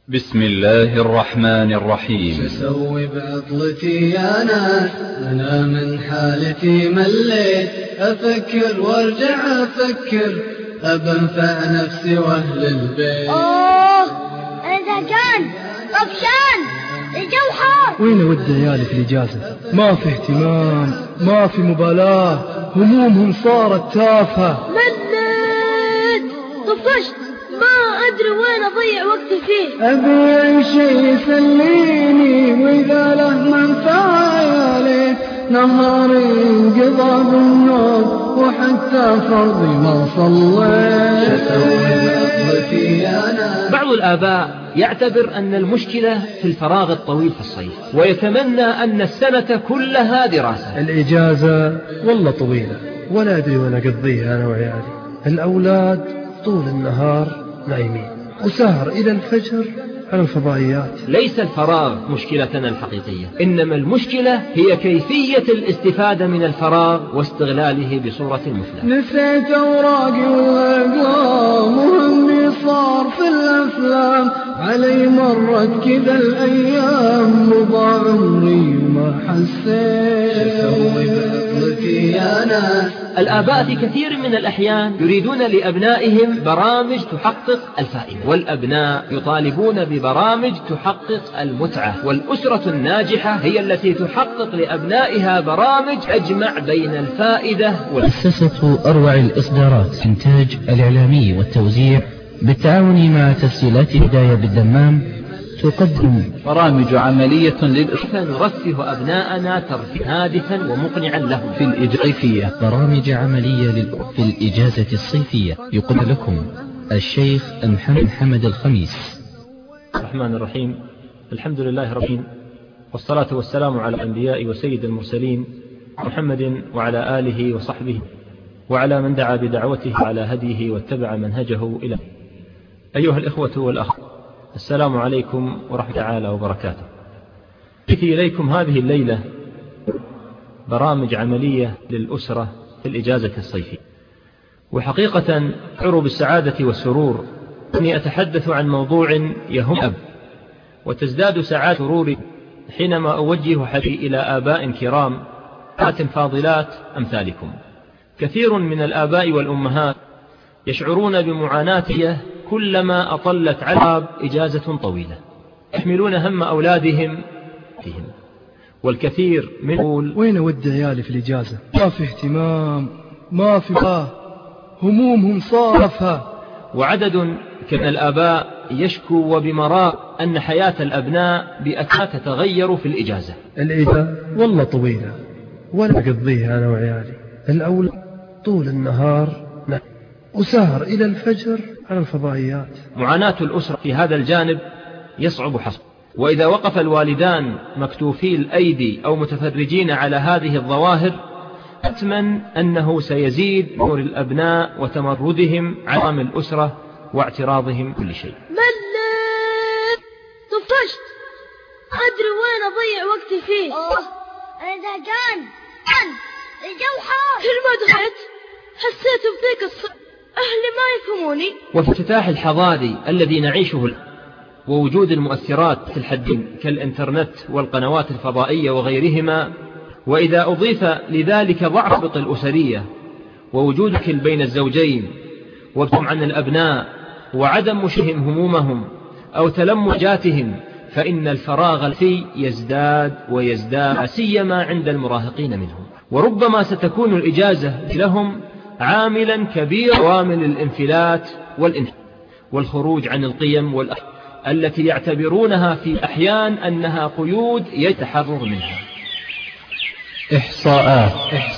بسم الله الرحمن الرحيم. تسوي بعطلتي يا ناس، أنا من حالتي مليت، أفكر وارجع أفكر، أبنفع نفسي وأهل البيت. أنا زهقان طفشان الجو حار. وين ود عيالي في الإجازة؟ ما في اهتمام، ما في مبالاة، همومهم صارت تافهة. مليت طفشت، ما أدري وين أضيع وقتي فيه. أبي شيء يسليني وإذا له منفعة عيالي، نهاري انقضى بالنوم وحتى فرضي ما صليت. أسوي بعطلتي يا ناس. بعض الآباء يعتبر أن المشكلة في الفراغ الطويل في الصيف، ويتمنى أن السنة كلها دراسة. الإجازة والله طويلة، ولا أدري وين أقضيها أنا وعيالي. الأولاد طول النهار نايمين، وسهر إلى الفجر على الفضائيات. ليس الفراغ مشكلتنا الحقيقية، إنما المشكلة هي كيفية الاستفادة من الفراغ واستغلاله بصورة مثلى. نسيت أوراقي والأقلام، وهمي صار في الأفلام، علي مرت كذا الأيام، وضاع عمري وما حسيت. أسوي بعطلتي يا ناس. الآباء في كثير من الأحيان يريدون لأبنائهم برامج تحقق الفائدة، والأبناء يطالبون ببرامج تحقق المتعة، والأسرة الناجحة هي التي تحقق لأبنائها برامج تجمع بين الفائدة مؤسسة أروع الإصدارات إنتاج الإعلامي والتوزيع بالتعاون مع تسجيلات هداية بالدمام تقدم برامج عملية كيف نرفه أبناءنا ترفيه هادفا ومقنعا لهم في الإجازة. برامج عملية في الإجازة الصيفية يقدم لكم الشيخ محمد الخميس. الرحمن الرحيم. الحمد لله رب العالمين، والصلاة والسلام على الأنبياء وسيد المرسلين محمد وعلى آله وصحبه وعلى من دعا بدعوته على هديه واتبع منهجه إلى. أيها الإخوة والأخوات، السلام عليكم ورحمة تعالى وبركاته. أتي إليكم هذه الليلة برامج عملية للأسرة في الإجازة الصيفية، وحقيقة أشعر بالسعادة والسرور أني أتحدث عن موضوع يهم أب، وتزداد سعادة سروري حينما أوجه حديثي إلى آباء كرام فاضلات أمثالكم. كثير من الآباء والأمهات يشعرون بمعاناة كلما أطلت على إجازة طويلة، يحملون هم أولادهم فيهم، والكثير من يقول وين ود عيالي في الإجازة؟ ما في اهتمام، ما في همومهم صارفة. وعدد من الآباء يشكو وبمراء أن حياة الأبناء بأكثر تتغير في الإجازة. الإجازة والله طويلة، ولا أقضيها أنا وعيالي. الأولاد طول النهار نايم، وسهر إلى الفجر على الفضائيات. معاناة الأسرة في هذا الجانب يصعب حصره، وإذا وقف الوالدان مكتوفي الأيدي أو متفرجين على هذه الظواهر، حتما أنه سيزيد نور الأبناء وتمردهم على الأسرة واعتراضهم كل شيء. مليت طفشت، أدري وين أضيع وقتي فيه. أنا زهقان الجو حار. كل ما دخلت حسيت بضيق الصدر، أهلي ما يفهموني. وفي الافتتاح الحضاري الذي نعيشه ووجود المؤثرات في الحدين كالإنترنت والقنوات الفضائية وغيرهما، وإذا أضيف لذلك ضعف الرابط الأسرية ووجود كل بين الزوجين وابتعادهم عن الأبناء وعدم مشهم همومهم أو تلمجاتهم، فإن الفراغ الفي يزداد ويزداد، سيما عند المراهقين منهم. وربما ستكون الإجازة لهم عاملا كبير عوامل الانفلات والخروج عن القيم والأخلاق التي يعتبرونها في أحيان أنها قيود يتحرر منها. إحصاءات.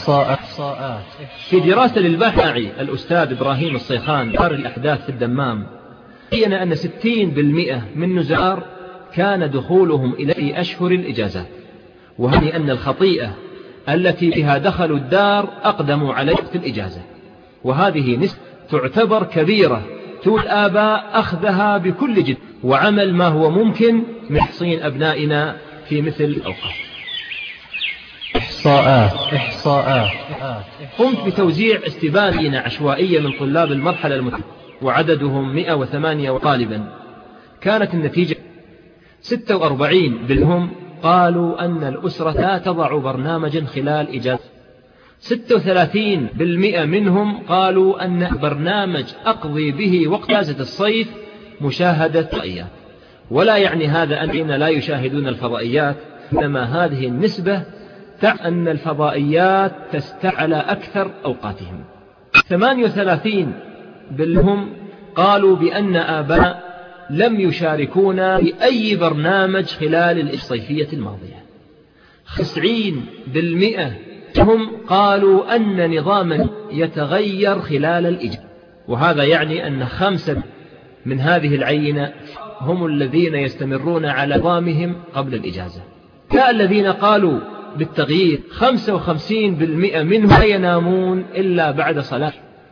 في دراسة للباحث الأستاذ إبراهيم الصيخان دار الأحداث في الدمام، بين أن 60% من نزار كان دخولهم إلى أشهر الإجازات، وهذه أن الخطيئة التي بها دخلوا الدار أقدموا على وقت الإجازة، وهذه نسبة تعتبر كبيرة تولي الآباء أخذها بكل جد وعمل ما هو ممكن من تحصين أبنائنا في مثل الأوقات. إحصاءات. قمت بتوزيع استبانة عشوائية من طلاب المرحلة المتوسطة، وعددهم 108 طالبا، كانت النتيجة 46 منهم قالوا أن الأسرة لا تضع برنامجا خلال إجازة. 36% منهم قالوا أن برنامج أقضي به وقت إجازة الصيف مشاهدة فضائيات. ولا يعني هذا أن لا يشاهدون الفضائيات، إنما هذه النسبة تعني أن الفضائيات تستعل أكثر أوقاتهم. 38 منهم قالوا بأن آباء لم يشاركونا بأي برنامج خلال الصيفية الماضية. 90% هم قالوا أن نظاما يتغير خلال الإجازة، وهذا يعني أن 5 من هذه العينة هم الذين يستمرون على نظامهم قبل الإجازة. الذين قالوا بالتغيير 55% منهم لا ينامون إلا بعد صلاة،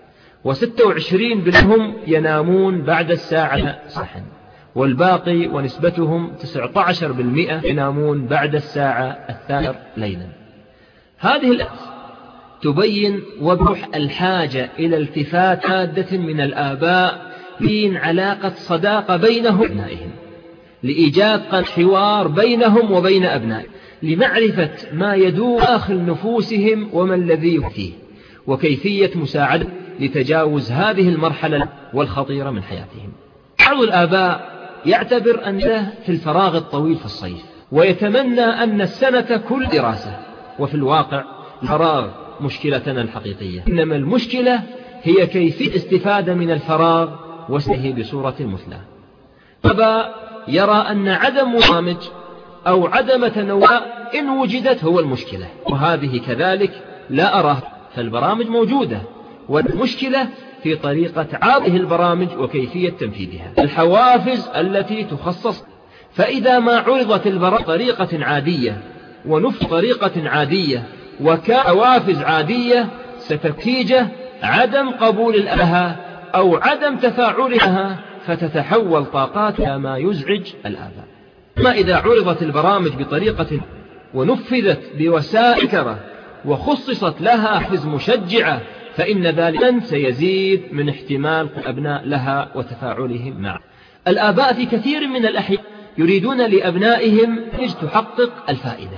و26 منهم ينامون بعد الساعة صحن، والباقي ونسبتهم 19% ينامون بعد الساعة 2 ليلا. هذه الآيات تبين وضوح الحاجة إلى التفات عادة من الآباء بين علاقة صداقة بينهم وأبنائهم، لإيجاد حوار بينهم وبين أبنائهم، لمعرفة ما يدور داخل نفوسهم وما الذي يفيه، وكيفية مساعدة لتجاوز هذه المرحلة والخطيرة من حياتهم. بعض الآباء يعتبر أنه في الفراغ الطويل في الصيف، ويتمنى أن السنة كل دراسة، وفي الواقع الفراغ مشكلتنا الحقيقية، إنما المشكلة هي كيفية الاستفادة من الفراغ واستهي بصورة مثلى. الآباء يرى أن عدم برامج أو عدم تنوع إن وجدت هو المشكلة، وهذه كذلك لا أراه، فالبرامج موجودة، والمشكلة في طريقة عرض البرامج وكيفية تنفيذها، الحوافز التي تخصص. فإذا ما عرضت البرامج بطريقة عادية ونفذ طريقة عادية وكحوافز عادية، ستنتج عدم قبول لها أو عدم تفاعلها، فتتحول طاقات إلى ما يزعج الآباء. ما إذا عرضت البرامج بطريقة ونفذت بوسائل كرة وخصصت لها حافز مشجعة، فإن ذلك سيزيد من احتمال الأبناء لها وتفاعلهم معه. الآباء في كثير من الأحيان يريدون لأبنائهم تحقق الفائدة،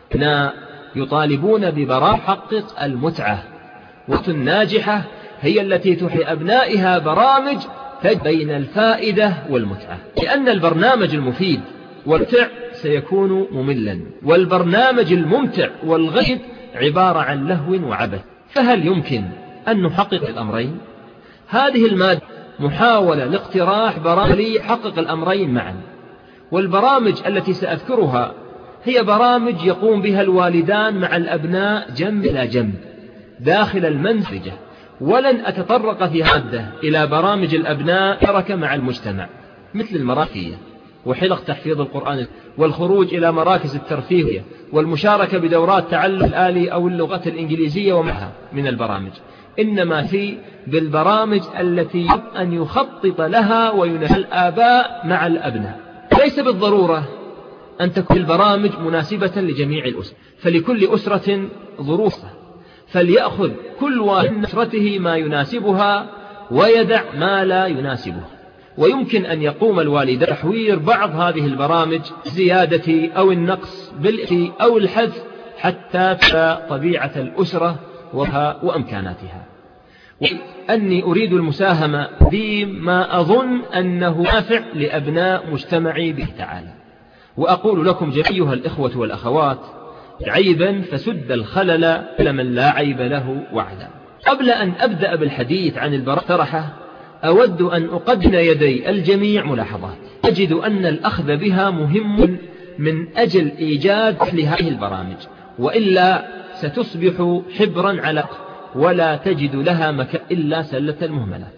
يطالبون ببرامج تحقق المتعة، والناجحة هي التي تحي أبنائها برامج بين الفائدة والمتعة، لأن البرنامج المفيد والممتع سيكون مملا، والبرنامج الممتع والغيب عبارة عن لهو وعبث. فهل يمكن أن نحقق الأمرين؟ هذه المادة محاولة لاقتراح برامج يحقق الأمرين معا، والبرامج التي سأذكرها هي برامج يقوم بها الوالدان مع الأبناء جنب إلى جنب داخل المنزل، ولن أتطرق في هذا إلى برامج الأبناء شركة مع المجتمع، مثل المراكية وحلق تحفيظ القرآن والخروج إلى مراكز الترفيه والمشاركة بدورات تعلم الآلي أو اللغة الإنجليزية ومعها من البرامج، إنما في بالبرامج التي أن يخطط لها وينهى الآباء مع الأبناء. ليس بالضرورة أن تكون البرامج مناسبة لجميع الأسر، فلكل أسرة ظروفها، فليأخذ كل واحد من أسرته ما يناسبها ويدع ما لا يناسبه. ويمكن أن يقوم الوالد بتحوير بعض هذه البرامج زيادة أو النقص أو الحذف حتى طبيعة الأسرة وأمكاناتها. وأني أريد المساهمة بما أظن أنه نافع لأبناء مجتمعي به تعالى. وأقول لكم أيها الإخوة والأخوات، عيبا فسد الخلل لمن لا عيب له وعلا. قبل أن أبدأ بالحديث عن البرامج أود أن أقدم يدي الجميع ملاحظات أجد أن الأخذ بها مهم من أجل إيجاد لهذه البرامج، وإلا ستصبح حبرا على ولا تجد لها مكان إلا سلة المهملات.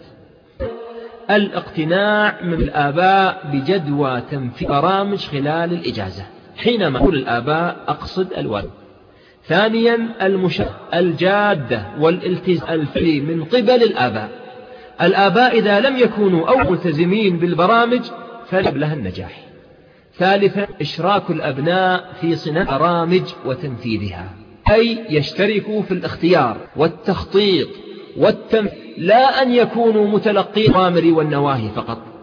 الاقتناع من الآباء بجدوى تنفيذ برامج خلال الإجازة. حينما أقول الآباء أقصد الوالد. ثانيا الجادة والالتزام الفعلي من قبل الآباء. الآباء إذا لم يكونوا أو ملتزمين بالبرامج فلن لها النجاح. ثالثا إشراك الأبناء في صناعة برامج وتنفيذها، أي يشتركوا في الاختيار والتخطيط والتنفيذ، لا أن يكونوا متلقي الأوامر والنواهي فقط.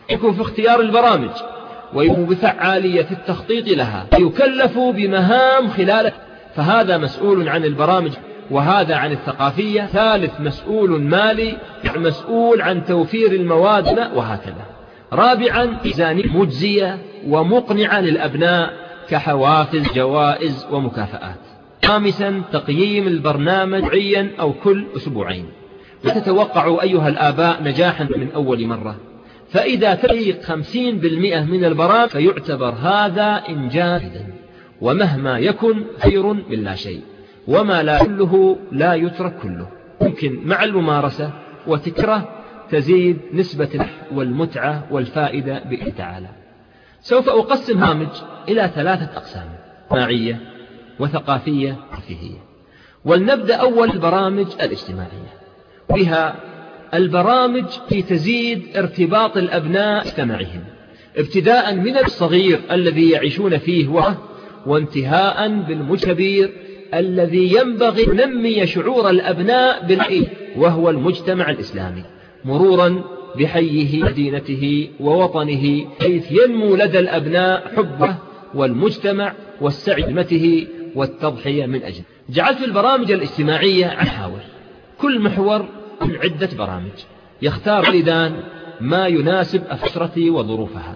يكون في اختيار البرامج، ويكون بفعالية التخطيط لها، يكلفوا بمهام خلال، فهذا مسؤول عن البرامج، وهذا عن الثقافية. ثالث مسؤول مالي، مسؤول عن توفير المواد، وهكذا. رابعا ميزانية مجزية ومقنعة للأبناء كحوافز، جوائز ومكافآت. خامسا تقييم البرنامج معيا أو كل أسبوعين. وتتوقعوا أيها الآباء نجاحا من أول مرة، فإذا تحقيق 50% من البرامج فيعتبر هذا إنجازا، ومهما يكن خير من لا شيء، وما لا كله لا يترك كله. ممكن مع الممارسة وتكره تزيد نسبة النجاح والمتعة والفائدة بإذن تعالى. سوف أقسم برامج إلى 3 أقسام: اجتماعية وثقافية وترفيهية. ولنبدأ أول البرامج الاجتماعية، بها البرامج في تزيد ارتباط الأبناء باجتماعهم، ابتداء من الصغير الذي يعيشون فيه وانتهاء بالمكبر الذي ينبغي أن ينمي شعور الأبناء بالحي وهو المجتمع الإسلامي، مرورا بحيه مدينته ووطنه، حيث ينمو لدى الأبناء حبه والمجتمع والسعي والتضحية من أجله. جعلت البرامج الاجتماعية عن محاور، كل محور من عدة برامج، يختار والدان ما يناسب أسرته وظروفها،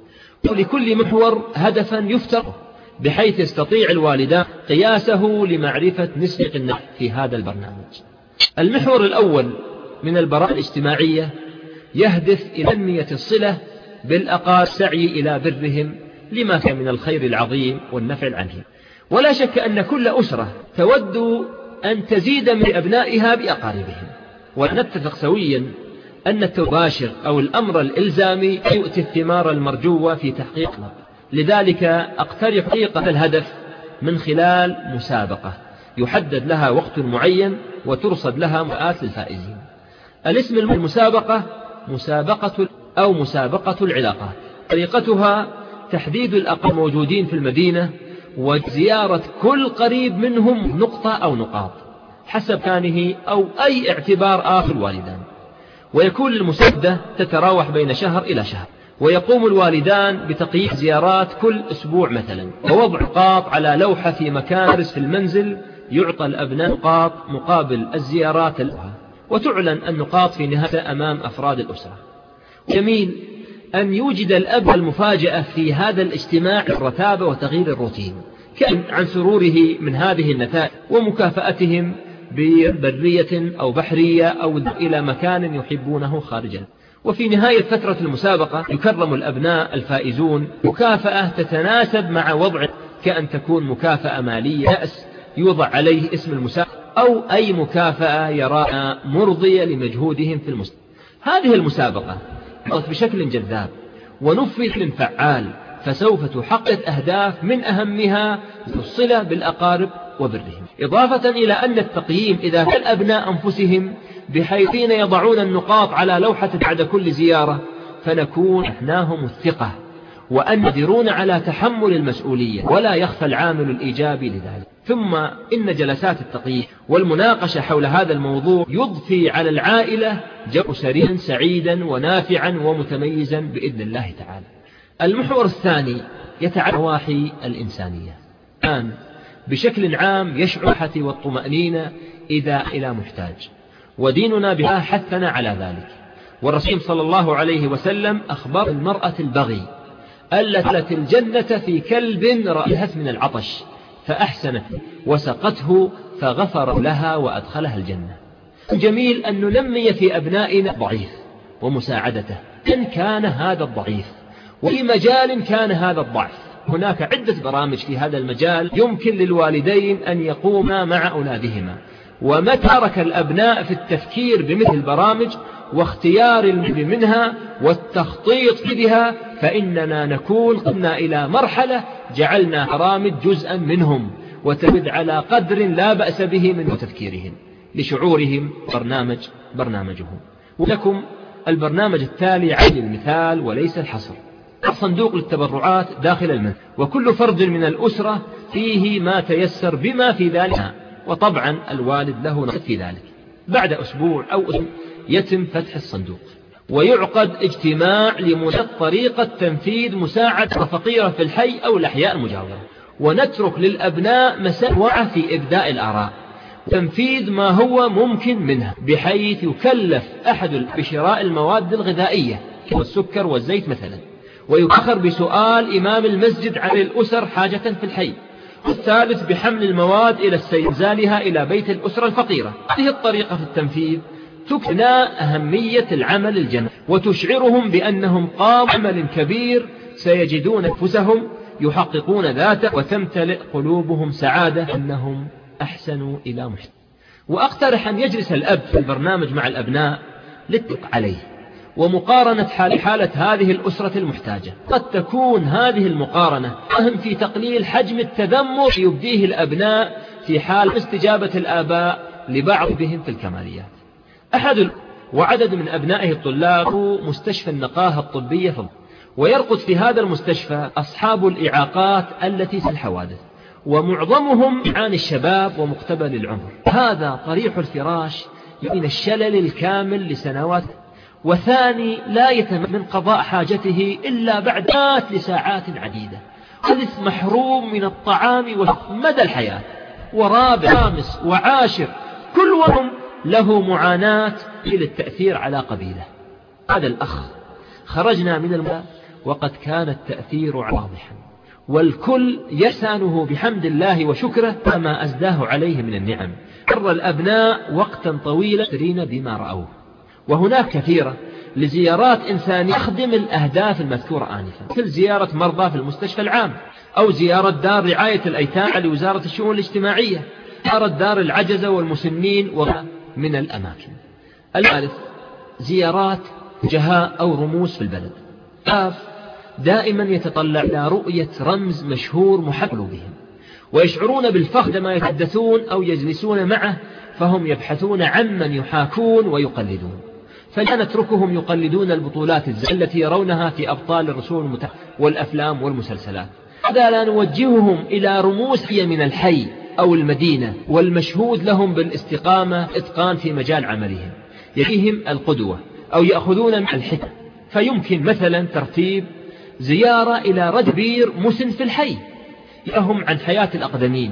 ولكل محور هدفا يفترض، بحيث يستطيع الوالدان قياسه لمعرفة نسبة النجاح في هذا البرنامج. المحور الأول من البرامج الاجتماعية يهدف إلى تنمية الصلة بالأقارب، السعي إلى برهم لما كان من الخير العظيم والنفع عنهم. ولا شك أن كل أسرة تود أن تزيد من أبنائها بأقاربهم، ونتفق سويا أن التباشر أو الأمر الإلزامي يؤتي الثمار المرجوة في تحقيق الهدف. لذلك أقترح تحقيق الهدف من خلال مسابقة يحدد لها وقت معين وترصد لها مكافآت للفائزين. الاسم المسابقة مسابقة العلاقات. طريقتها تحديد الأقارب الموجودين في المدينة وزيارة كل قريب منهم نقطة أو نقاط حسب كانه أو أي اعتبار آخر الوالدان، ويكون المسابقة تتراوح بين شهر إلى شهر، ويقوم الوالدان بتقييم زيارات كل أسبوع مثلا، ووضع نقاط على لوحة في مكان في المنزل، يعطى الأبناء نقاط مقابل الزيارات الأخرى، وتعلن النقاط في نهاية أمام أفراد الأسرة. جميل أن يوجد الأب المفاجأة في هذا الاجتماع، الرتابة وتغيير الروتين، كان عن سروره من هذه النتائج ومكافأتهم ببرية أو بحرية أو إلى مكان يحبونه خارجا. وفي نهاية فترة المسابقة يكرم الأبناء الفائزون مكافأة تتناسب مع وضع، كأن تكون مكافأة مالية، كأس يوضع عليه اسم المسابقة، أو أي مكافأة يراها مرضية لمجهودهم في المسابقة. هذه المسابقة بشكل جذاب ونفذ فعال، فسوف تحقق أهداف من أهمها الصلة بالأقارب وبرهم، إضافة إلى أن التقييم إذا كان الأبناء أنفسهم، بحيث يضعون النقاط على لوحة بعد كل زيارة، فنكون نحناهم الثقة وأن يقدرون على تحمل المسؤولية، ولا يخفى العامل الإيجابي لذلك. ثم إن جلسات التقييم والمناقشة حول هذا الموضوع يضفي على العائلة جو سريعا سعيدا ونافعا ومتميزا بإذن الله تعالى. المحور الثاني يتعلق بالنواحي الإنسانية. الآن بشكل عام يشعر بالراحة والطمأنينة إذا إلى محتاج، وديننا بها حثنا على ذلك. والرسول صلى الله عليه وسلم أخبر المرأة البغي التي الجنة في كلب رأيت من العطش فأحسنت وسقته فغفر لها وأدخلها الجنة. جميل أن ننمي في أبنائنا ضعيف ومساعدته إن كان هذا الضعيف، وفي مجال كان هذا الضعف. هناك عدة برامج في هذا المجال يمكن للوالدين أن يقوما مع أولادهما، ومتى ترك الأبناء في التفكير بمثل البرامج واختيار منها والتخطيط بها، فإننا نكون قمنا إلى مرحلة جعلنا برامج جزءا منهم، وتبد على قدر لا بأس به من تفكيرهم لشعورهم برنامجهم. ولكم البرنامج التالي عين المثال وليس الحصر. صندوق للتبرعات داخل المنزل، وكل فرد من الأسرة فيه ما تيسر بما في ذلك، وطبعا الوالد له نصيب في ذلك. بعد أسبوع أو أسبوع يتم فتح الصندوق، ويعقد اجتماع لمناقشة طريقة تنفيذ مساعدة الفقيرة في الحي أو الأحياء المجاورة، ونترك للأبناء مساحة واسعة في إبداء الآراء تنفيذ ما هو ممكن منها، بحيث يكلف أحد بشراء المواد الغذائية والسكر والزيت مثلا، ويؤخر بسؤال إمام المسجد عن الأسر حاجة في الحي، والثالث بحمل المواد إلى إنزالها إلى بيت الأسرة الفقيرة. هذه الطريقة في التنفيذ تكنى أهمية العمل الجماعي، وتشعرهم بأنهم قاموا بعمل كبير سيجدون أنفسهم يحققون ذاته، وتمتلئ قلوبهم سعادة أنهم أحسنوا إلى محسن. وأقترح أن يجلس الأب في البرنامج مع الأبناء للتدقيق عليه ومقارنة حالة هذه الأسرة المحتاجة. قد تكون هذه المقارنة أهم في تقليل حجم التذمر يبديه الأبناء في حال استجابة الآباء لبعضهم في الكماليات. وعدد من أبنائه الطلاب مستشفى النقاهة الطبية ويرقد في هذا المستشفى أصحاب الإعاقات التي في الحوادث، ومعظمهم عن الشباب ومقتبل العمر. هذا طريح الفراش من الشلل الكامل لسنوات، وثاني لا يتمكن من قضاء حاجته إلا بعد لساعات عديدة، ثالث محروم من الطعام مدى الحياة، ورابع خامس وعاشر كل وهم له معاناة للتأثير على قبيله. هذا الأخ خرجنا من الماء وقد كان التأثير واضحا، والكل يحسنه بحمد الله وشكره كما أزداه عليه من النعم. مر الأبناء وقتا طويلا يشترين بما رأوه، وهناك كثيرة لزيارات إنسانية تخدم الأهداف المذكورة آنفا، مثل زيارة مرضى في المستشفى العام، أو زيارة دار رعاية الأيتام لوزارة الشؤون الاجتماعية، زيارة دار العجزة والمسنين ومن الأماكن. الثالث زيارات جهاء أو رموز في البلد. دائما يتطلع إلى رؤية رمز مشهور محب قلوبهم، ويشعرون بالفخر عندما يتحدثون أو يجلسون معه، فهم يبحثون عمن يحاكون ويقلدون، فلا نتركهم يقلدون البطولات التي يرونها في أبطال الرسول والأفلام والمسلسلات. هذا لا نوجههم إلى رموز هي من الحي أو المدينة والمشهود لهم بالاستقامة إتقان في مجال عملهم، يليهم القدوة أو يأخذون مع الحكمة. فيمكن مثلا ترتيب زيارة إلى رجل كبير مسن في الحي لهم عن حياة الأقدمين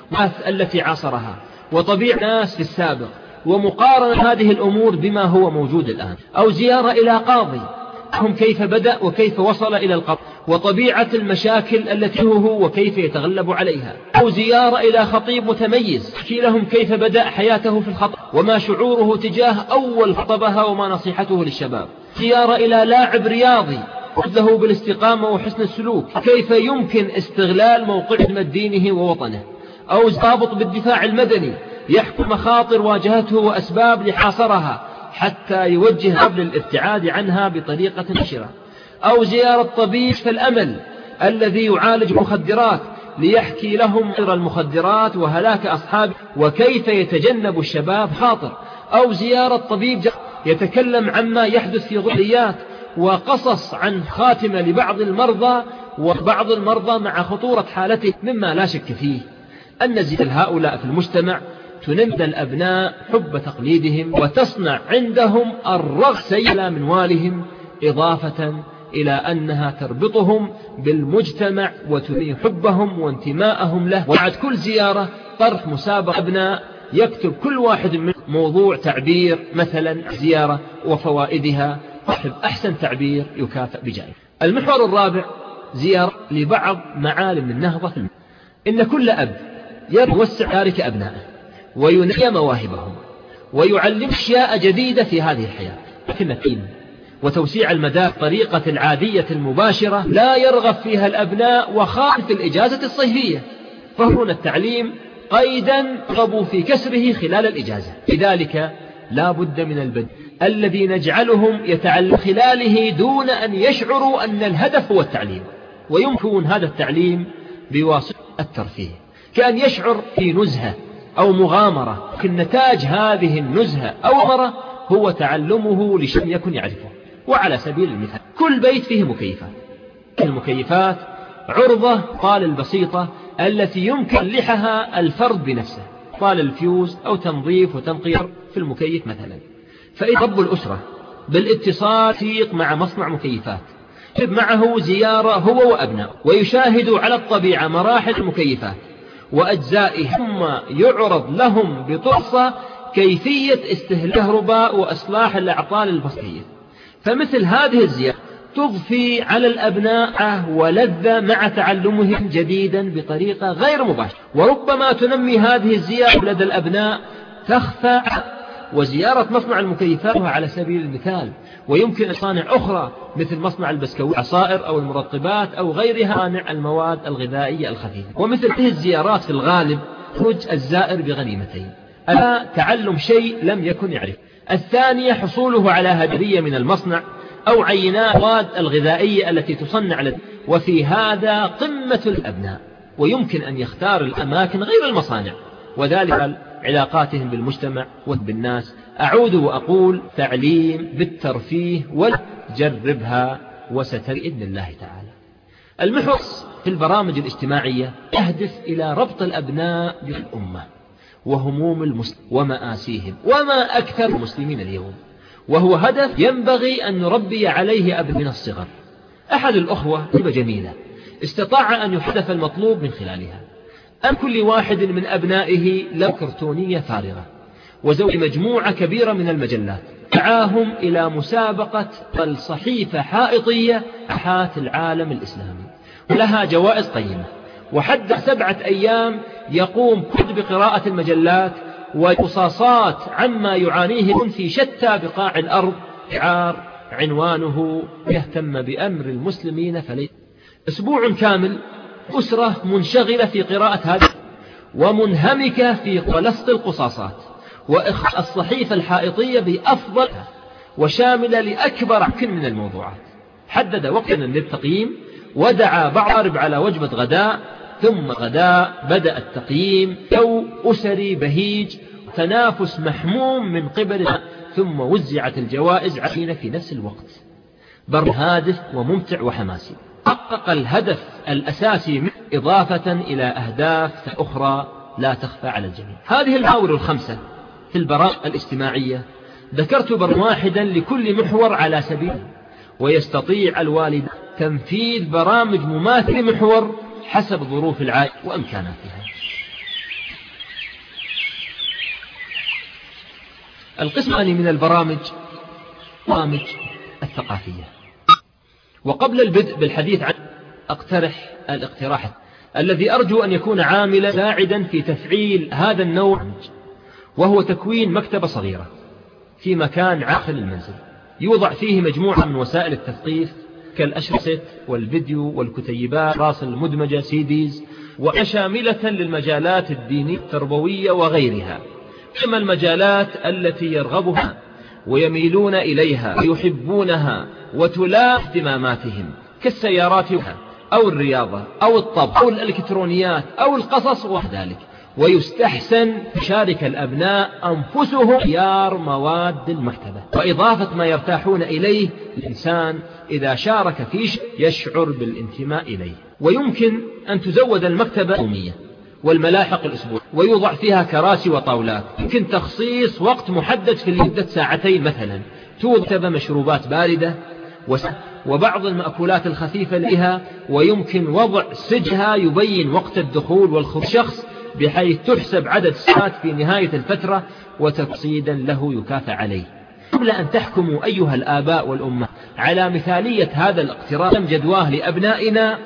التي عاصرها وطبيعة الناس في السابق، ومقارنة هذه الأمور بما هو موجود الآن. أو زيارة إلى قاضي هم كيف بدأ وكيف وصل إلى القضاء، وطبيعة المشاكل التي هو وكيف يتغلب عليها. أو زيارة إلى خطيب متميز يحكي لهم كيف بدأ حياته في الخطب وما شعوره تجاه أول خطبها وما نصيحته للشباب. زيارة إلى لاعب رياضي له بالاستقامة وحسن السلوك كيف يمكن استغلال موقع دينه ووطنه. أو ضابط بالدفاع المدني يحكي مخاطر واجهته وأسباب لحاصرها حتى يوجه قبل الابتعاد عنها بطريقة نشرة. أو زيارة طبيب في الأمل الذي يعالج مخدرات ليحكي لهم خطر المخدرات وهلاك أصحابه وكيف يتجنب الشباب خاطر. أو زيارة طبيب يتكلم عما يحدث في غليات وقصص عن خاتمة لبعض المرضى وبعض المرضى مع خطورة حالته، مما لا شك فيه أن زيارة هؤلاء في المجتمع تنمي الأبناء حب تقليدهم وتصنع عندهم الرغبة سيئة منوالهم، إضافة إلى أنها تربطهم بالمجتمع وتنمي حبهم وانتماءهم له. وبعد كل زيارة طرح مسابقة أبناء يكتب كل واحد من موضوع تعبير مثلا زيارة وفوائدها، صاحب أحسن تعبير يكافئ بجائزة. المحور الرابع زيارة لبعض معالم النهضة في المجتمع. إن كل أب يوسع دارك أبنائه وينمي مواهبهم ويعلم أشياء جديدة في هذه الحياة، لكن وتوسيع المدارس طريقة العادية المباشرة لا يرغب فيها الأبناء وخاصة في الإجازة الصيفية، فهنا التعليم قيدا رغبوا في كسره خلال الإجازة. لذلك لا بد من البدء الذي نجعلهم يتعلم خلاله دون أن يشعروا أن الهدف هو التعليم، ويمكن هذا التعليم بواسطة الترفيه، كأن يشعر في نزهة أو مغامرة، لكن نتاج هذه النزهة أو مغامرة هو تعلمه لشيء يكن يعرفه. وعلى سبيل المثال كل بيت فيه مكيفات، المكيفات عرضة طال البسيطة التي يمكن لحها الفرد بنفسه، طال الفيوز أو تنظيف وتنقير في المكيف مثلا. فإذا رب الأسرة بالاتصال مع مصنع مكيفات، معه زيارة هو وأبنائه، ويشاهد على الطبيعة مراحل المكيفات وأجزائها، ثم يعرض لهم بطرصة كيفية استهلاك الكهرباء وإصلاح الأعطال البصرية. فمثل هذه الزيارة تضفي على الأبناء ولذة مع تعلمهم جديدا بطريقة غير مباشرة، وربما تنمي هذه الزيارة لدى الأبناء تخفى. وزيارة مصنع المكيفات على سبيل المثال، ويمكن مصانع أخرى مثل مصنع البسكويت، العصائر أو المرطبات أو غيرها، مصانع المواد الغذائية الخفيفة. ومثل هذه الزيارات في الغالب خرج الزائر بغنيمتين: تعلم شيء لم يكن يعرف، الثانية حصوله على هدية من المصنع أو عينات المواد الغذائية التي تصنع وفي هذا قمة الأبناء. ويمكن أن يختار الأماكن غير المصانع، وذلك علاقاتهم بالمجتمع وبالناس. أعود وأقول: تعليم بالترفيه وجربها وسترى بإذن الله تعالى. المحور في البرامج الاجتماعية يهدف إلى ربط الأبناء بالأمة وهموم المسلمين ومآسيهم، وما أكثر المسلمين اليوم، وهو هدف ينبغي أن نربي عليه أبناء من الصغر. أحد الأخوة هبة جميلة استطاع أن يحدث المطلوب من خلالها. أم كل واحد من أبنائه له كرتونية فارغة وزوج مجموعة كبيرة من المجلات، دعاهم إلى مسابقة صحيفة حائطية حات العالم الإسلامي، ولها جوائز قيمة، وحد 7 أيام يقوم كل بقراءة المجلات وقصاصات عما يعانيه في شتى بقاع الأرض، شعار عنوانه: يهتم بأمر المسلمين فليس. أسبوع كامل أسرة منشغلة في قراءة هذه ومنهمكة في لصق القصاصات وإخراج الصحيفة الحائطية بأفضلها وشاملة لأكبر من الموضوعات. حدد وقتا للتقييم ودعا بعض على وجبة غداء، ثم غداء بدأ التقييم، جو أسري بهيج، تنافس محموم من قبل، ثم وزعت الجوائز علينا في نفس الوقت. هادف وممتع وحماسي، حقق الهدف الأساسي منه إضافة إلى أهداف أخرى لا تخفى على الجميع. هذه المحاور الخمسة في البرامج الاجتماعية ذكرت واحدا لكل محور على سبيل، ويستطيع الوالد تنفيذ برامج مماثلة لمحور حسب ظروف العائلة وإمكاناتها. القسم الثاني من البرامج الثقافية. وقبل البدء بالحديث عن أقترح الاقتراح الذي أرجو أن يكون عاملا ساعدا في تفعيل هذا النوع، وهو تكوين مكتبة صغيرة في مكان داخل المنزل يوضع فيه مجموعة من وسائل التثقيف كالأشرطة والفيديو والكتيبات راسل المدمجة سيديز، وشاملة للمجالات الدينية التربوية وغيرها، كما المجالات التي يرغبها ويميلون إليها ويحبونها وتلاقي اهتماماتهم كالسيارات أو الرياضة أو الطبخ أو الإلكترونيات أو القصص وذلك. ويستحسن يشارك الأبناء أنفسهم اختيار مواد المكتبة وإضافة ما يرتاحون إليه. الإنسان إذا شارك في شيء يشعر بالانتماء إليه. ويمكن أن تزود المكتبة يوميا والملاحق الأسبوع، ويوضع فيها كراسي وطاولات، يمكن تخصيص وقت محدد في مدة 2 ساعات مثلا، توضع مشروبات باردة وبعض المأكولات الخفيفة لها، ويمكن وضع سجها يبين وقت الدخول والخروج شخص بحيث تحسب عدد ساعات في نهاية الفترة وتقصيدا له يكافئ عليه. قبل أن تحكموا أيها الآباء والأمهات على مثالية هذا الاقتراح جدواه لأبنائنا،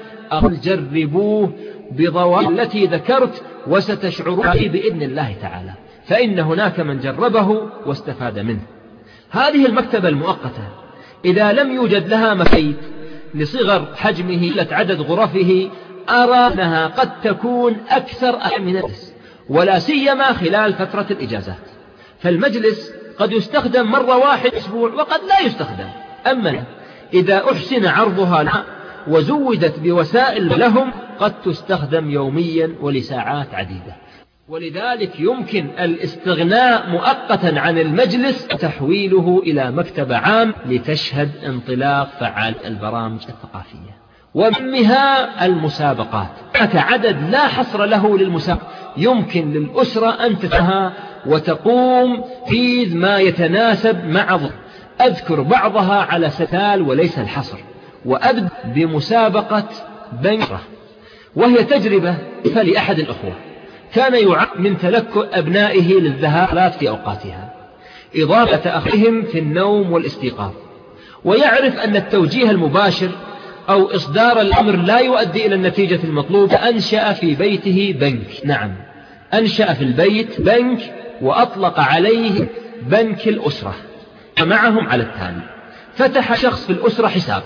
جربوه بضوابط التي ذكرت وستشعرون بإذن الله تعالى، فإن هناك من جربه واستفاد منه. هذه المكتبة المؤقتة إذا لم يوجد لها مكيف لصغر حجمه عدد غرفه، أرى أنها قد تكون أكثر من المجلس، ولا سيما خلال فترة الإجازات. فالمجلس قد يستخدم مرة واحدة أسبوع وقد لا يستخدم، أما إذا أحسن عرضها لها وزودت بوسائل لهم قد تستخدم يوميا ولساعات عديدة. ولذلك يمكن الاستغناء مؤقتا عن المجلس وتحويله إلى مكتبة عام لتشهد انطلاق فعال البرامج الثقافية. ومنها المسابقات، عدد لا حصر له للمسابقات، يمكن للأسرة أن تتها وتقوم في ما يتناسب مع ظروف. أذكر بعضها على ستال وليس الحصر، وأبدأ بمسابقة بنكرة، وهي تجربة لأحد الأخوة كان يعاني من تلكؤ أبنائه للذهاب في أوقاتها إضافة أخذهم في النوم والاستيقاظ، ويعرف أن التوجيه المباشر أو إصدار الأمر لا يؤدي إلى النتيجة المطلوبة. أنشأ في بيته بنك، نعم أنشأ في البيت بنك وأطلق عليه بنك الأسرة، ومعهم على التالي: فتح شخص في الأسرة حساب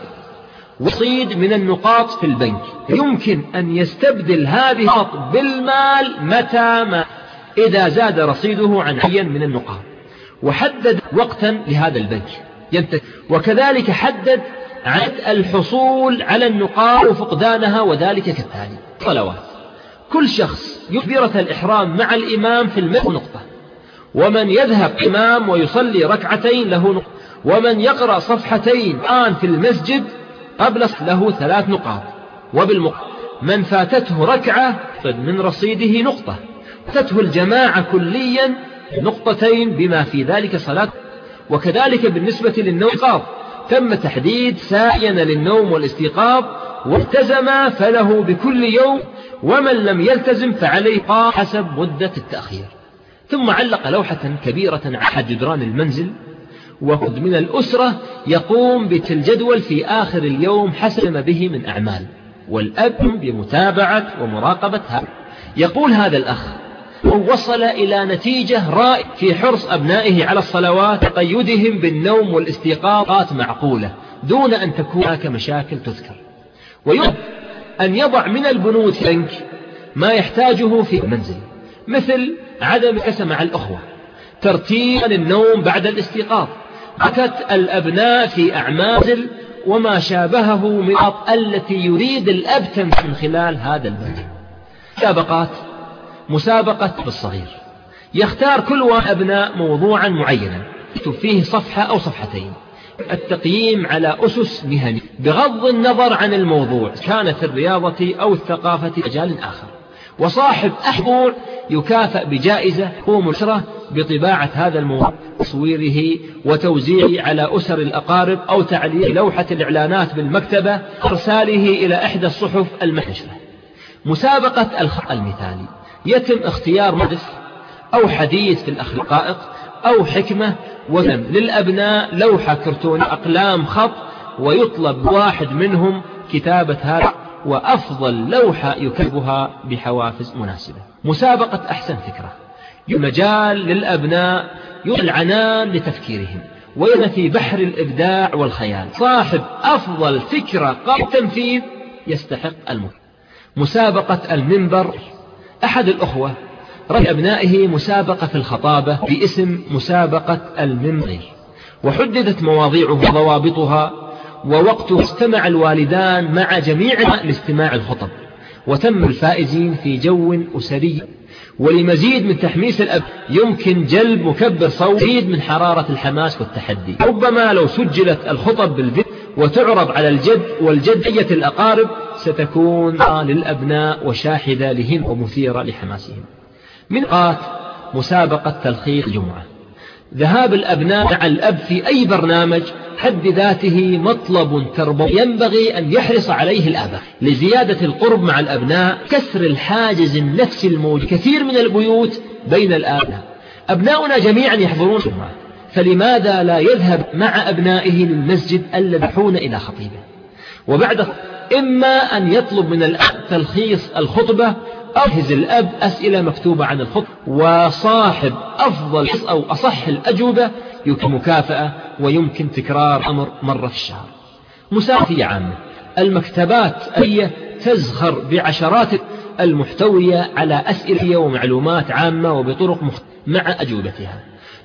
وصيد من النقاط في البنك، يمكن أن يستبدل هذه النقاط بالمال متى ما إذا زاد رصيده عن عين من النقاط، وحدد وقتا لهذا البنك ينتهي، وكذلك حدد عدد الحصول على النقاط وفقدانها، وذلك كالتالي: صلوات، كل شخص يكبر الإحرام مع الإمام في المسجد نقطة، ومن يذهب إمام ويصلي ركعتين له نقطة، ومن يقرأ صفحتين الآن في المسجد قبل له 3 نقاط، وبالمقابل من فاتته ركعة من رصيده نقطة، فاتته الجماعة كليا نقطتين بما في ذلك صلاة. وكذلك بالنسبة للنوم تم تحديد ساعة للنوم والاستيقاظ، والتزم فله بكل يوم، ومن لم يلتزم فعليه حسب مدة التأخير. ثم علق لوحة كبيرة على أحد جدران المنزل، وخذ من الأسرة يقوم بالجدول في آخر اليوم حسب ما به من أعمال، والأب بمتابعة ومراقبة هذا. يقول هذا الأخ: ووصل إلى نتيجة رائعة في حرص أبنائه على الصلوات، تقيدهم بالنوم والاستيقاظات معقولة دون أن تكون هناك مشاكل تذكر. ويجب أن يضع من البنود في البنك ما يحتاجه في المنزل، مثل عدم الكسل مع الأخوة، ترتيب النوم بعد الاستيقاظ، حركة الأبناء في أعمال وما شابهه من التي يريد الأب تنفيذها من خلال هذا البنك. مسابقة بالصغير، يختار كل أبناء موضوعا معينا يكتب فيه صفحة أو صفحتين، التقييم على أسس مهنية بغض النظر عن الموضوع، كانت الرياضة أو الثقافة مجال آخر، وصاحب أحبوع يكافأ بجائزة قوم الأسرة بطباعة هذا الموضوع، تصويره وتوزيعه على أسر الأقارب، أو تعليق لوحة الإعلانات بالمكتبة، إرساله إلى إحدى الصحف المنتشرة. مسابقة الخط المثالي، يتم اختيار مدرس أو حديث في الأخلاق أو حكمة، وتم للأبناء لوحة كرتون أقلام خط، ويطلب واحد منهم كتابة هذا، وأفضل لوحة يكتبها بحوافز مناسبة. مسابقة أحسن فكرة، مجال للأبناء العنان لتفكيرهم، وإن في بحر الإبداع والخيال، صاحب أفضل فكرة قبل التنفيذ يستحق المكافأة. مسابقة المنبر، أحد الأخوة رأى أبنائه مسابقة في الخطابة باسم مسابقة المنبر، وحددت مواضيعها وضوابطها ووقت، استمع الوالدان مع جميع لاستماع الخطب، وتم الفائزين في جو أسري. ولمزيد من تحميس الأب يمكن جلب مكبر صوت يزيد من حرارة الحماس والتحدي. ربما لو سجلت الخطب بالفيديو وتعرض على الجد والجدية الأقارب ستكون للأبناء وشاحذة لهم ومثيرة لحماسهم. من مسابقة تلخيص الجمعة، ذهاب الأبناء مع الأب في أي برنامج حد ذاته مطلب تربوي ينبغي أن يحرص عليه الآباء لزيادة القرب مع الأبناء، كسر الحاجز النفسي الموجود كثير من البيوت بين الآباء. أبناؤنا جميعا يحضرون الجمعة، فلماذا لا يذهب مع أبنائه للمسجد الذي يحون إلى خطيبه؟ وبعد إما أن يطلب من الأب تلخيص الخطبة، أو يجهز الأب أسئلة مكتوبة عن الخطبة، وصاحب أفضل أو أصح الأجوبة يمكن مكافأة، ويمكن تكرار الأمر مرة في الشهر. مسابقة عامة، المكتبات أي تزخر بعشرات المحتوية على أسئلة ومعلومات عامة وبطرق مختلفة مع أجوبتها،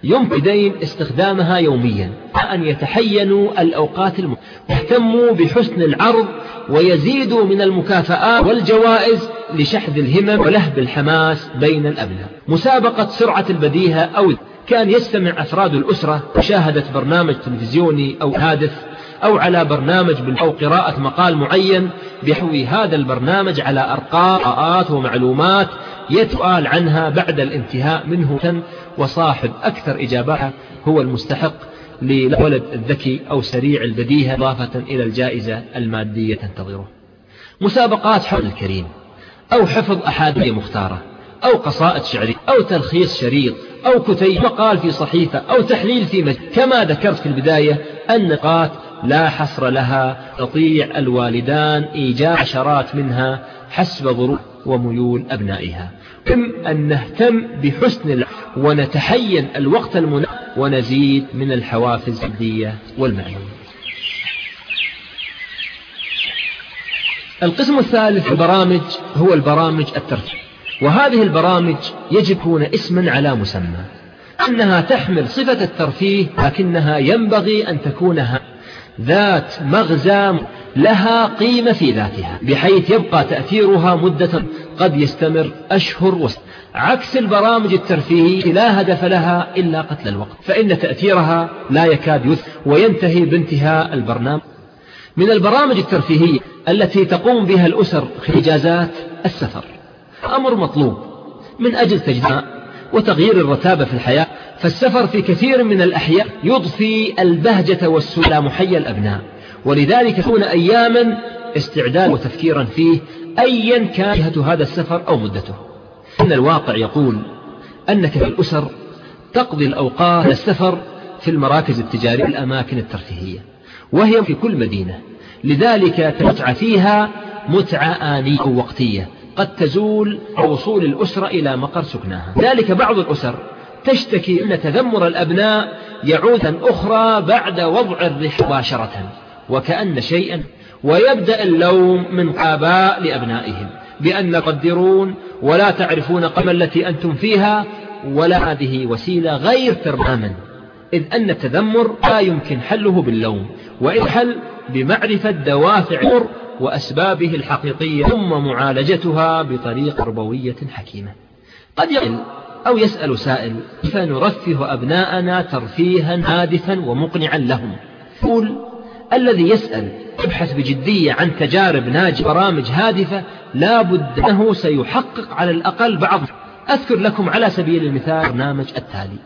يمكن استخدامها يوميا، أن يتحينوا الأوقات يهتموا بحسن العرض، ويزيدوا من المكافآت والجوائز لشحذ الهمم ولهب الحماس بين الأبناء. مسابقة سرعة البديهة، أو كان يستمع أفراد الأسرة مشاهدة برنامج تلفزيوني أو هادف، أو على برنامج أو قراءة مقال معين، بيحوي هذا البرنامج على أرقام ومعلومات يتسأل عنها بعد الانتهاء منه، وصاحب أكثر إجابة هو المستحق للولد الذكي أو سريع البديهة إضافة إلى الجائزة المادية تنتظره. مسابقات حول الكريم، أو حفظ أحاديث مختارة، أو قصائد شعرية، أو تلخيص شريط، أو كتيب مقال في صحيفة، أو تحليل في مجلة. كما ذكرت في البداية النقاط لا حصر لها، يستطيع الوالدان إيجاد عشرات منها حسب ظروف وميول أبنائها. أن نهتم بحسن ونتحين الوقت المناسب ونزيد من الحوافز المادية والمعنوية. القسم الثالث البرامج هو البرامج الترفيهية، وهذه البرامج يجب تكون اسما على مسمى، أنها تحمل صفة الترفيه لكنها ينبغي أن تكون ذات مغزى لها قيمة في ذاتها، بحيث يبقى تأثيرها مدة قد يستمر أشهر عكس البرامج الترفيهية لا هدف لها إلا قتل الوقت، فإن تأثيرها لا يكاد يثبت وينتهي بانتهاء البرنامج. من البرامج الترفيهية التي تقوم بها الأسر في إجازات السفر، أمر مطلوب من أجل تجديد وتغيير الرتابة في الحياة، فالسفر في كثير من الأحيان يضفي البهجة والسرور إلى محيا الأبناء، ولذلك تكون أياما استعداد وتفكيرا فيه أيا كانت هذا السفر أو مدته. إن الواقع يقول أن كثير الأسر تقضي الأوقات السفر في المراكز التجارية والأماكن الترفيهية، وهي في كل مدينة، لذلك المتعة فيها متعة آنية أو وقتية قد تزول وصول الأسرة إلى مقر سكنها. ذلك بعض الأسر تشتكي أن تذمر الأبناء يعود أخرى بعد وضع الرحلة مباشرة وكأن شيئا، ويبدأ اللوم من آباء لأبنائهم بأن يقدرون ولا تعرفون قيمة التي أنتم فيها، ولا هذه وسيلة غير ترماما، إذ أن التذمر لا يمكن حله باللوم، وإن حل بمعرفة دوافع وأسبابه الحقيقية ثم معالجتها بطريقة تربوية حكيمة. قد يقل أو يسأل سائل: كيف نرفه أبناءنا ترفيها هادفا ومقنعا لهم؟ يقول الذي يسأل يبحث بجدية عن تجارب ناجحة برامج هادفة لا بد أنه سيحقق على الأقل بعض. أذكر لكم على سبيل المثال برنامج التالي: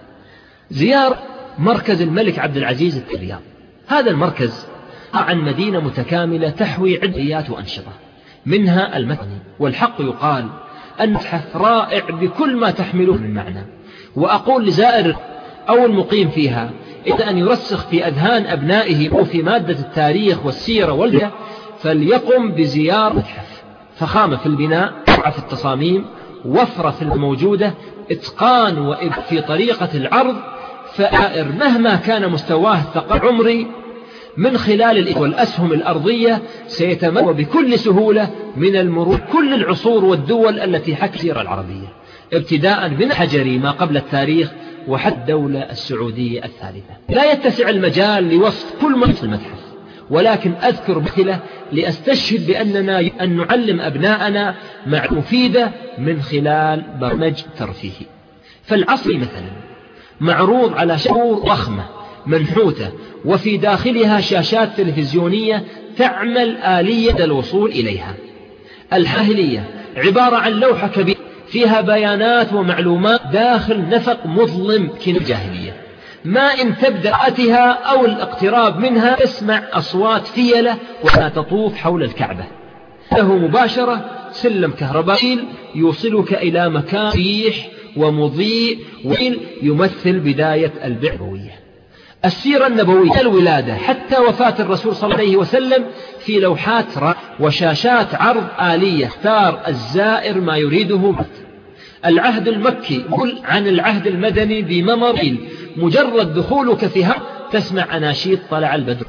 زيارة مركز الملك عبد العزيز في الرياض. هذا المركز عن مدينة متكاملة تحوي عدة وأنشطة منها المتني، والحق يقال أن متحف رائع بكل ما تحمله من معنى، وأقول لزائر أو المقيم فيها إذا أن يرسخ في أذهان أبنائه وفي مادة التاريخ والسيرة والبيئة فليقم بزيارة متحف. فخامة في البناء، في التصاميم، وفرة في الموجودة، إتقان وإبداع في طريقة العرض، فائر مهما كان مستواه الثقافي عمري من خلال والأسهم الأرضية سيتمكن بكل سهولة من المرور كل العصور والدول التي حكت السيرة العربية، ابتداء من الحجري ما قبل التاريخ وحتى الدولة السعودية الثالثة. لا يتسع المجال لوصف كل ما في المتحف، ولكن أذكر مثله لأستشهد بأننا أن نعلم أبناءنا معلومات مفيدة من خلال برنامج ترفيهي. فالعصر مثلا معروض على شاشة ضخمة منحوتة وفي داخلها شاشات تلفزيونية تعمل آلية الوصول إليها. الحاهلية عبارة عن لوحة كبيرة فيها بيانات ومعلومات داخل نفق مظلم كالجاهلية، ما إن تبدأتها أو الاقتراب منها تسمع أصوات فيلة وأنها تطوف حول الكعبة. له مباشرة سلم كهربائي يوصلك إلى مكان ريح ومضيء يمثل بداية البعثة. السيرة النبوية الولادة حتى وفاة الرسول صلى الله عليه وسلم في لوحات وشاشات عرض آلية اختار الزائر ما يريده. العهد المكي قل عن العهد المدني بممر، مجرد دخولك فيها تسمع أناشيد طلع البدر.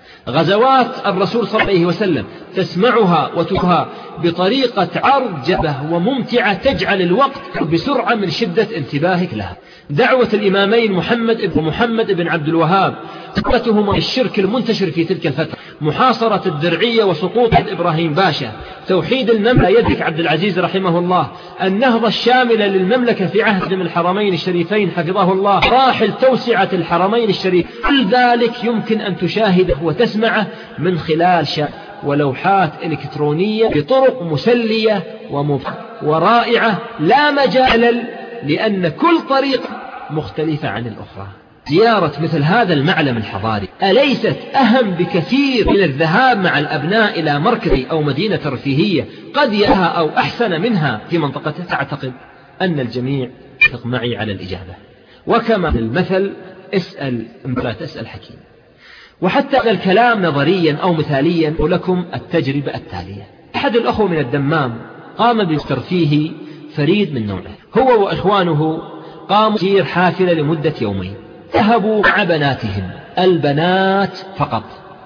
غزوات الرسول صلى الله عليه وسلم تسمعها وتكها بطريقة عرض جبه وممتعة تجعل الوقت بسرعة من شدة انتباهك لها. دعوة الإمامين محمد بن عبد الوهاب، قصتهما الشرك المنتشر في تلك الفترة، محاصرة الدرعية وسقوط إبراهيم باشا، توحيد المملكة يدك عبد العزيز رحمه الله، النهضة الشاملة للمملكة في عهد من الحرمين الشريفين حفظه الله، راحل توسعة الحرمين الشريف. كل ذلك يمكن أن تشاهده وتسمعه من خلال ولوحات إلكترونية بطرق مسلية ورائعة لا مجال، لأن كل طريقة مختلفة عن الأخرى. زيارة مثل هذا المعلم الحضاري أليست أهم بكثير من الذهاب مع الأبناء إلى مركز أو مدينة ترفيهية قد يراها أو أحسن منها في منطقته؟ أعتقد أن الجميع يتفق معي على الإجابة. وكما المثل اسأل لا تسأل حكيم. وحتى الكلام نظريا أو مثاليا لكم التجربة التالية. أحد الأخوة من الدمام قام بترفيه فريد من نوعه. هو وإخوانه قاموا بتسيير حافلة لمدة يومين. ذهبوا مع بناتهم، البنات فقط،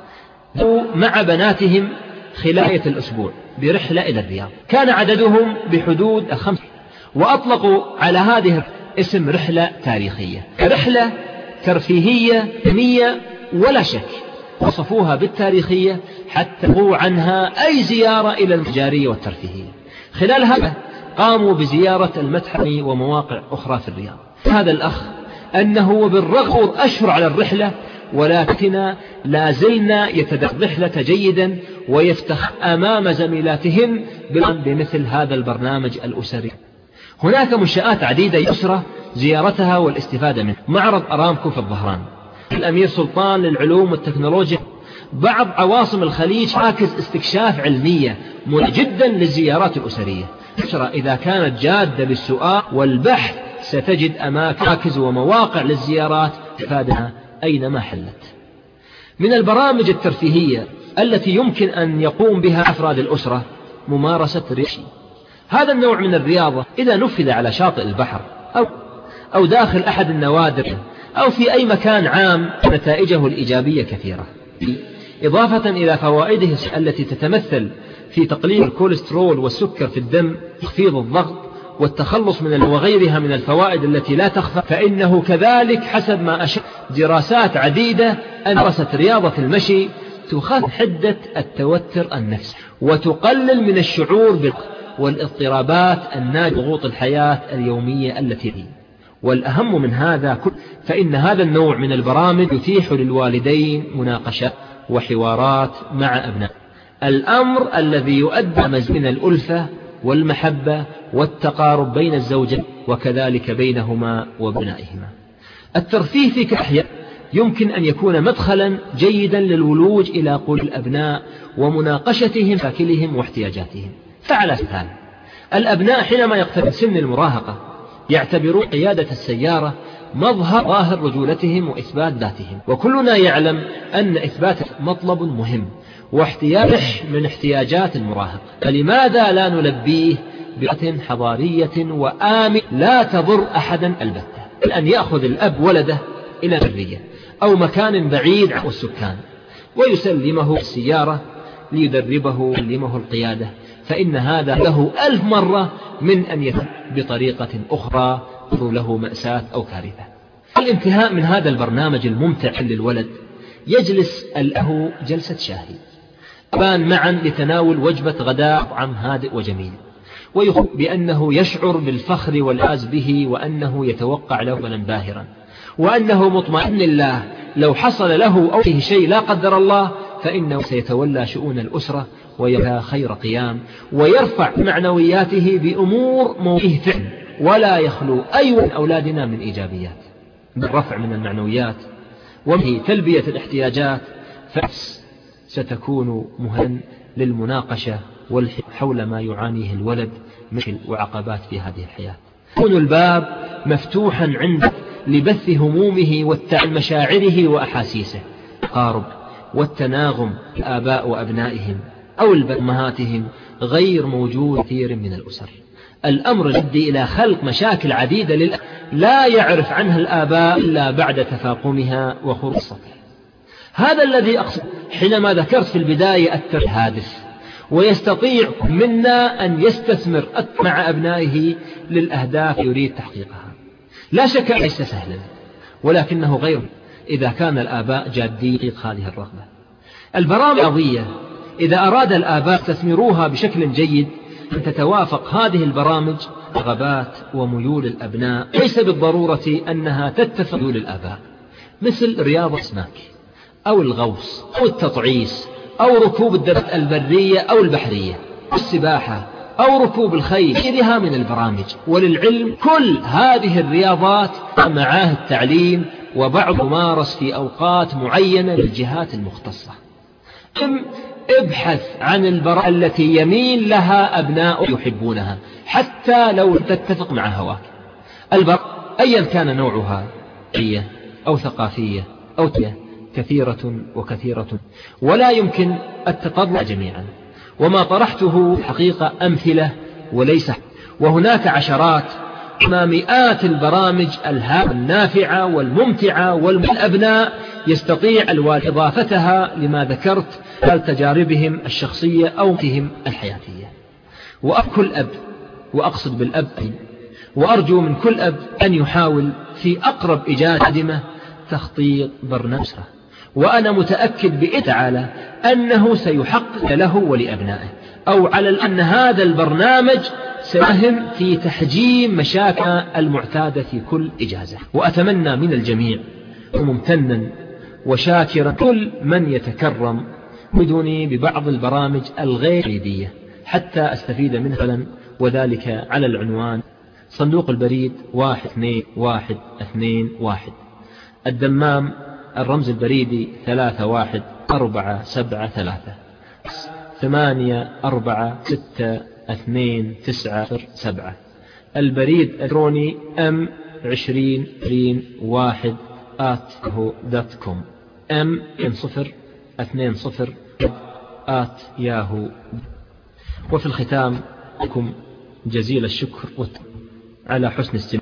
مع بناتهم خلال الأسبوع برحلة إلى الرياض. كان عددهم بحدود 5، وأطلقوا على هذه اسم رحلة تاريخية، رحلة ترفيهية علمية ولا شك، وصفوها بالتاريخية حتى نهوا عنها أي زيارة إلى التجارية والترفيهية. خلال هذا قاموا بزيارة المتحف ومواقع أخرى في الرياض. هذا الأخ أنه بالرغم أشهر على الرحلة ولكننا لازلنا يتدرب الرحلة جيدا ويفتخر أمام زميلاتهم بمثل هذا البرنامج الأسري. هناك منشآت عديدة يسرى زيارتها والاستفادة منها. معرض أرامكو في الظهران، الأمير سلطان للعلوم والتكنولوجيا، بعض عواصم الخليج مراكز استكشاف علمية جدا للزيارات الأسرية. إذا كانت جادة بالسؤال والبحث ستجد مراكز ومواقع للزيارات إفادها أينما حلت. من البرامج الترفيهية التي يمكن أن يقوم بها أفراد الأسرة ممارسة الرياضة. هذا النوع من الرياضة إذا نفذ على شاطئ البحر أو داخل أحد النوادر أو في أي مكان عام نتائجه الإيجابية كثيرة، إضافة إلى فوائده التي تتمثل في تقليل الكوليسترول والسكر في الدم، تخفيض الضغط والتخلص من وغيرها من الفوائد التي لا تخفى. فإنه كذلك حسب ما أشار دراسات عديدة أن ممارسة رياضة المشي تخفف حدة التوتر النفسي وتقلل من الشعور والاضطرابات الناتجة عن ضغوط الحياة اليومية التي هي. والأهم من هذا كله فإن هذا النوع من البرامج يتيح للوالدين مناقشات وحوارات مع أبناء، الأمر الذي يؤدي من الألفة والمحبة والتقارب بين الزوجين وكذلك بينهما وبنائهما. الترفيه في كأحياء يمكن أن يكون مدخلا جيدا للولوج إلى قلوب الأبناء ومناقشتهم مشاكلهم واحتياجاتهم. فعلى سبيل الأبناء حينما يقترب سن المراهقة يعتبرون قيادة السيارة ظاهر رجولتهم وإثبات ذاتهم، وكلنا يعلم أن إثبات مطلب مهم واحتياج من احتياجات المراهق، فلماذا لا نلبيه بطريقة حضارية وآمن لا تضر أحدا البتة؟ أن يأخذ الأب ولده إلى برية أو مكان بعيد عن السكان ويسلمه السيارة ليدربه ويعلمه القيادة، فإن هذا له 1000 مرة من أن يتم بطريقة أخرى له مأساة أو كارثة. الانتهاء من هذا البرنامج الممتع للولد يجلس الأهو جلسة شاهي أبان معا لتناول وجبة غداء طعام هادئ وجميل، ويخبر بأنه يشعر بالفخر والعاز به وأنه يتوقع له ملا باهرا، وأنه مطمئن الله لو حصل له أو فيه شيء لا قدر الله فإنه سيتولى شؤون الأسرة ويبقى خير قيام ويرفع معنوياته بأمور موجهة فعل، ولا يخلو أي من أولادنا من إيجابيات بالرفع من المعنويات ومن تلبية الاحتياجات، ستكون مهما للمناقشة حول ما يعانيه الولد مثل وعقبات في هذه الحياة. يكون الباب مفتوحا عنده لبث همومه وتعلم مشاعره وأحاسيسه، التقارب والتناغم الآباء وأبنائهم أو أمهاتهم غير موجود كثير من الأسر. الأمر يؤدي إلى خلق مشاكل عديدة لا يعرف عنها الآباء إلا بعد تفاقمها وخروج السطح. هذا الذي أقصد حينما ذكرت في البداية الهادف، ويستطيع منا أن يستثمر مع أبنائه للأهداف يريد تحقيقها. لا شك ليس سهلا، ولكنه غير إذا كان الآباء جادين في هذه الرغبة. البرامج الرياضية إذا أراد الآباء تثميروها بشكل جيد أن تتوافق هذه البرامج رغبات وميول الأبناء، ليس بالضرورة أنها تتفق ميول الآباء، مثل رياضة الأسماك أو الغوص أو التطعيس أو ركوب الدراجات البرية أو البحرية أو السباحة أو ركوب الخيل وغيرها من البرامج. وللعلم كل هذه الرياضات معاهد التعليم وبعض ممارس في أوقات معينة للجهات المختصة. ابحث عن البراءة التي يميل لها أبناء يحبونها حتى لو تتفق مع هواك. البراءة أيا كان نوعها أو ثقافية أو كثيرة وكثيرة، ولا يمكن التطبع جميعا. وما طرحته حقيقة أمثلة وليس، وهناك عشرات مئات البرامج النافعة والممتعة والأبناء يستطيع الوالد إضافتها لما ذكرت خلال تجاربهم الشخصية أو تهم الحياتية. وكل أب، وأقصد بالأب، وأرجو من كل أب أن يحاول في أقرب إجازة قادمة تخطيط برنامج، وأنا متأكد بإذن تعالى أنه سيحقق له ولأبنائه، أو على أن هذا البرنامج سيساهم في تحجيم مشاكل المعتادة في كل إجازة. وأتمنى من الجميع ممتنا وشاكرا كل من يتكرم بدوني ببعض البرامج الغير تقليدية حتى أستفيد منها، وذلك على العنوان صندوق البريد 12121 الدمام، الرمز البريدي 31473 84622907. البريد الإلكتروني m2021@yahoo.com m2020@yahoo. وفي الختام لكم جزيل الشكر على حسن استماع.